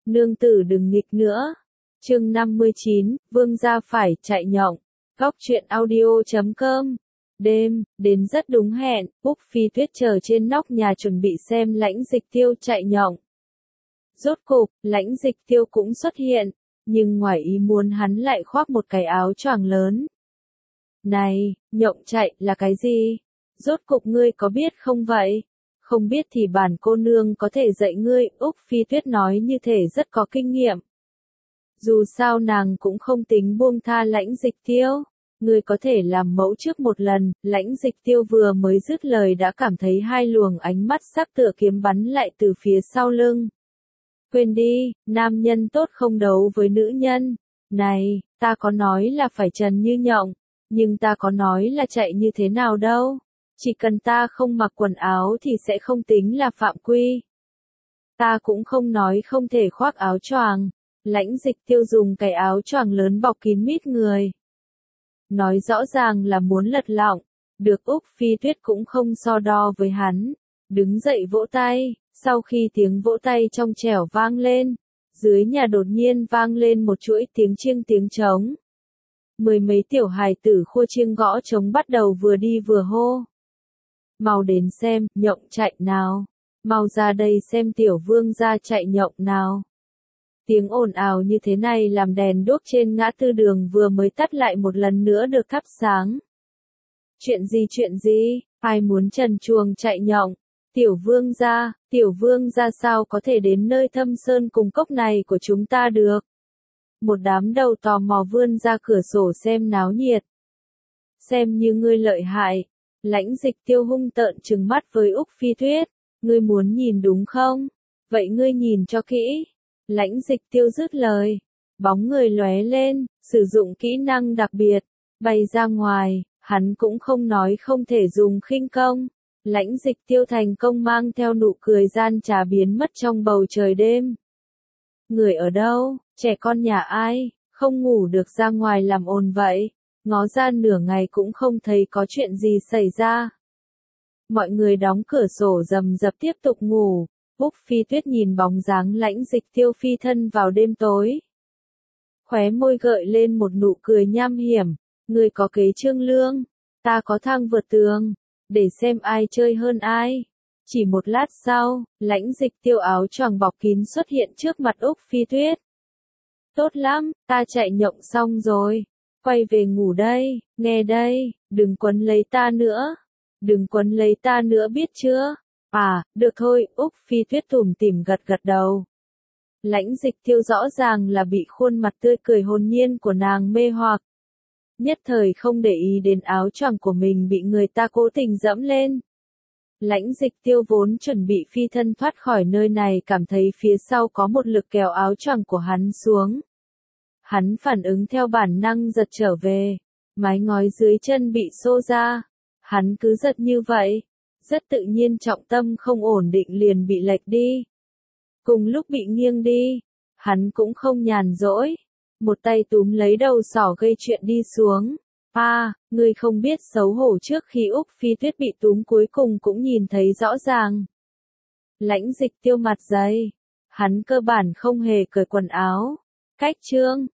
Nương tử đừng nghịch nữa. Chương 59, Vương gia phải chạy nhộng. Góc truyện audio.com. Đêm, đến rất đúng hẹn, Úc Phi Tuyết chờ trên nóc nhà chuẩn bị xem Lãnh Dịch Tiêu chạy nhộng. Rốt cục, Lãnh Dịch Tiêu cũng xuất hiện, nhưng ngoài ý muốn hắn lại khoác một cái áo choàng lớn. Này, nhộng chạy là cái gì? Rốt cục ngươi có biết không vậy? Không biết thì bản cô nương có thể dạy ngươi, Úc Phi Tuyết nói như thể rất có kinh nghiệm. Dù sao nàng cũng không tính buông tha Lãnh Dịch Tiêu. Ngươi có thể làm mẫu trước một lần. Lãnh Dịch Tiêu vừa mới dứt lời đã cảm thấy hai luồng ánh mắt sắc tựa kiếm bắn lại từ phía sau lưng. Quên đi, nam nhân tốt không đấu với nữ nhân. Này, ta có nói là phải trần như nhộng, nhưng ta có nói là chạy như thế nào đâu. Chỉ cần ta không mặc quần áo thì sẽ không tính là phạm quy. Ta cũng không nói không thể khoác áo choàng. Lãnh Dịch Tiêu dùng cái áo choàng lớn bọc kín mít người. Nói rõ ràng là muốn lật lọng. Được, Úc Phi Tuyết cũng không so đo với hắn. Đứng dậy vỗ tay. Sau khi tiếng vỗ tay trong trẻo vang lên, dưới nhà đột nhiên vang lên một chuỗi tiếng chiêng tiếng trống. Mười mấy tiểu hài tử khua chiêng gõ trống bắt đầu vừa đi vừa hô. Mau đến xem, nhộng chạy nào. Mau ra đây xem tiểu vương gia chạy nhộng nào. Tiếng ồn ào như thế này làm đèn đuốc trên ngã tư đường vừa mới tắt lại một lần nữa được thắp sáng. Chuyện gì, ai muốn trần truồng chạy nhộng? Tiểu vương gia sao có thể đến nơi thâm sơn cùng cốc này của chúng ta được? Một đám đầu tò mò vươn ra cửa sổ xem náo nhiệt. Xem như ngươi lợi hại. Lãnh Dịch Tiêu hung tợn trừng mắt với Úc Phi Tuyết. Ngươi muốn nhìn đúng không? Vậy ngươi nhìn cho kỹ. Lãnh Dịch Tiêu dứt lời. Bóng người lóe lên, sử dụng kỹ năng đặc biệt. Bay ra ngoài, hắn cũng không nói không thể dùng khinh công. Lãnh Dịch Tiêu thành công mang theo nụ cười gian trá biến mất trong bầu trời đêm. Người ở đâu? Trẻ con nhà ai? Không ngủ được ra ngoài làm ồn vậy? Ngó ra nửa ngày cũng không thấy có chuyện gì xảy ra. Mọi người đóng cửa sổ rầm rập tiếp tục ngủ. Úc Phi Tuyết nhìn bóng dáng Lãnh Dịch Tiêu phi thân vào đêm tối. Khóe môi gợi lên một nụ cười nham hiểm. Người có kế trương lương, ta có thang vượt tường. Để xem ai chơi hơn ai. Chỉ một lát sau, Lãnh Dịch Tiêu áo choàng bọc kín xuất hiện trước mặt Úc Phi Tuyết. Tốt lắm, ta chạy nhộng xong rồi. Quay về ngủ đây, nghe đây, đừng quấn lấy ta nữa. Đừng quấn lấy ta nữa biết chưa? À, được thôi, Úc Phi Tuyết tủm tỉm gật gật đầu. Lãnh Dịch Tiêu rõ ràng là bị khuôn mặt tươi cười hồn nhiên của nàng mê hoặc. Nhất thời không để ý đến áo choàng của mình bị người ta cố tình dẫm lên. Lãnh Dịch Tiêu vốn chuẩn bị phi thân thoát khỏi nơi này cảm thấy phía sau có một lực kéo áo choàng của hắn xuống. Hắn phản ứng theo bản năng giật trở về. Mái ngói dưới chân bị xô ra. Hắn cứ giật như vậy. Rất tự nhiên trọng tâm không ổn định liền bị lệch đi. Cùng lúc bị nghiêng đi, hắn cũng không nhàn rỗi. Một tay túm lấy đầu sỏ gây chuyện đi xuống. Ngươi không biết xấu hổ trước khi Úc Phi Tuyết bị túm cuối cùng cũng nhìn thấy rõ ràng. Lãnh Dịch Tiêu mặt dày. Hắn cơ bản không hề cởi quần áo. Cách chương.